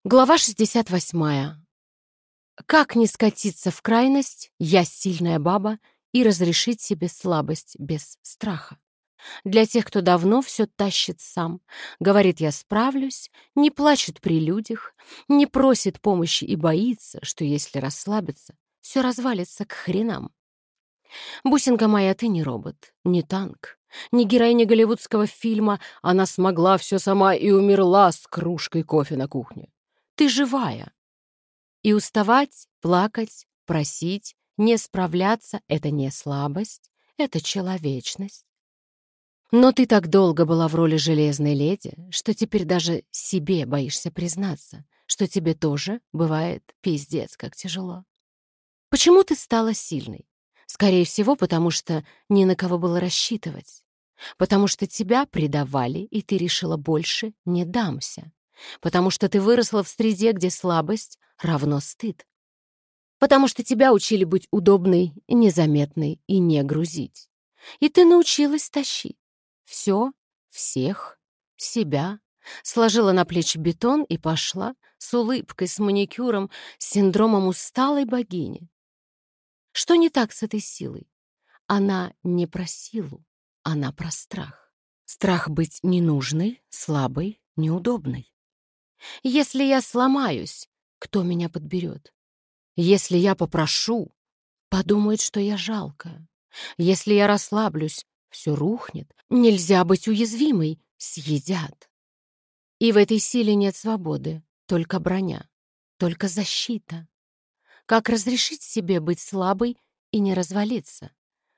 Глава 68. Как не скатиться в крайность, я сильная баба, и разрешить себе слабость без страха. Для тех, кто давно все тащит сам, говорит, я справлюсь, не плачет при людях, не просит помощи и боится, что если расслабиться, все развалится к хренам. Бусинка моя, ты не робот, не танк, не героиня голливудского фильма «Она смогла все сама и умерла с кружкой кофе на кухне». Ты живая. И уставать, плакать, просить, не справляться — это не слабость, это человечность. Но ты так долго была в роли железной леди, что теперь даже себе боишься признаться, что тебе тоже бывает пиздец как тяжело. Почему ты стала сильной? Скорее всего, потому что ни на кого было рассчитывать. Потому что тебя предавали, и ты решила больше не дамся. Потому что ты выросла в среде, где слабость равно стыд. Потому что тебя учили быть удобной, незаметной и не грузить. И ты научилась тащить. Все, всех, себя. Сложила на плечи бетон и пошла с улыбкой, с маникюром, с синдромом усталой богини. Что не так с этой силой? Она не про силу, она про страх. Страх быть ненужной, слабой, неудобной. Если я сломаюсь, кто меня подберет? Если я попрошу, подумают, что я жалкая. Если я расслаблюсь, все рухнет. Нельзя быть уязвимой, съедят. И в этой силе нет свободы, только броня, только защита. Как разрешить себе быть слабой и не развалиться?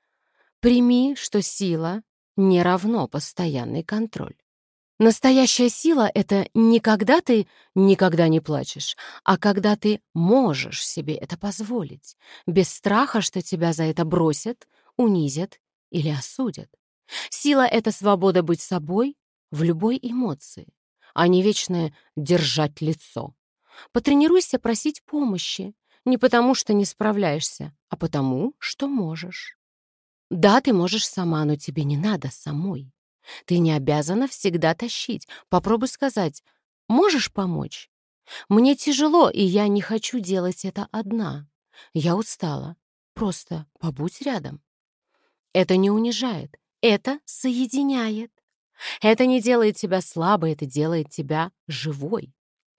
Прими, что сила не равно постоянный контроль. Настоящая сила — это не когда ты никогда не плачешь, а когда ты можешь себе это позволить, без страха, что тебя за это бросят, унизят или осудят. Сила — это свобода быть собой в любой эмоции, а не вечное держать лицо. Потренируйся просить помощи, не потому что не справляешься, а потому что можешь. Да, ты можешь сама, но тебе не надо самой. Ты не обязана всегда тащить. Попробуй сказать: «Можешь помочь? Мне тяжело, и я не хочу делать это одна. Я устала. Просто побудь рядом». Это не унижает, это соединяет. Это не делает тебя слабой, это делает тебя живой.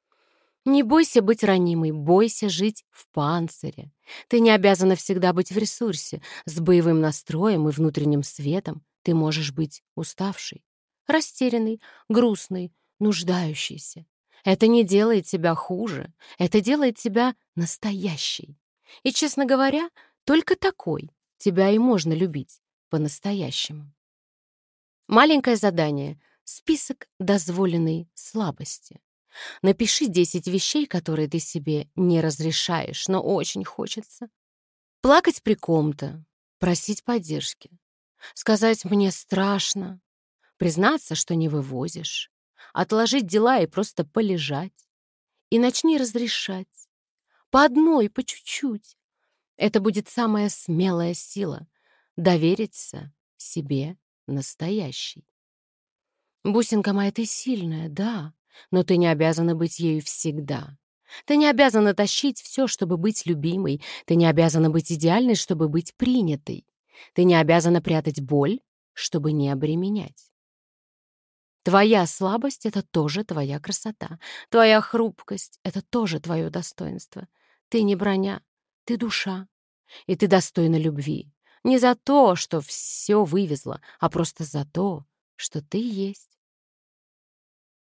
Не бойся быть ранимой, бойся жить в панцире. Ты не обязана всегда быть в ресурсе, с боевым настроем и внутренним светом. Ты можешь быть уставшей, растерянной, грустной, нуждающейся. Это не делает тебя хуже, это делает тебя настоящей. И, честно говоря, только такой тебя и можно любить по-настоящему. Маленькое задание — список дозволенной слабости. Напиши 10 вещей, которые ты себе не разрешаешь, но очень хочется. Плакать при ком-то, просить поддержки, сказать «мне страшно», признаться, что не вывозишь, отложить дела и просто полежать. И начни разрешать. По одной, по чуть-чуть. Это будет самая смелая сила — довериться себе настоящей. Бусинка моя, ты сильная, да, но ты не обязана быть ею всегда. Ты не обязана тащить все, чтобы быть любимой. Ты не обязана быть идеальной, чтобы быть принятой. Ты не обязана прятать боль, чтобы не обременять. Твоя слабость — это тоже твоя красота. Твоя хрупкость — это тоже твое достоинство. Ты не броня, ты душа. И ты достойна любви. Не за то, что все вывезла, а просто за то, что ты есть.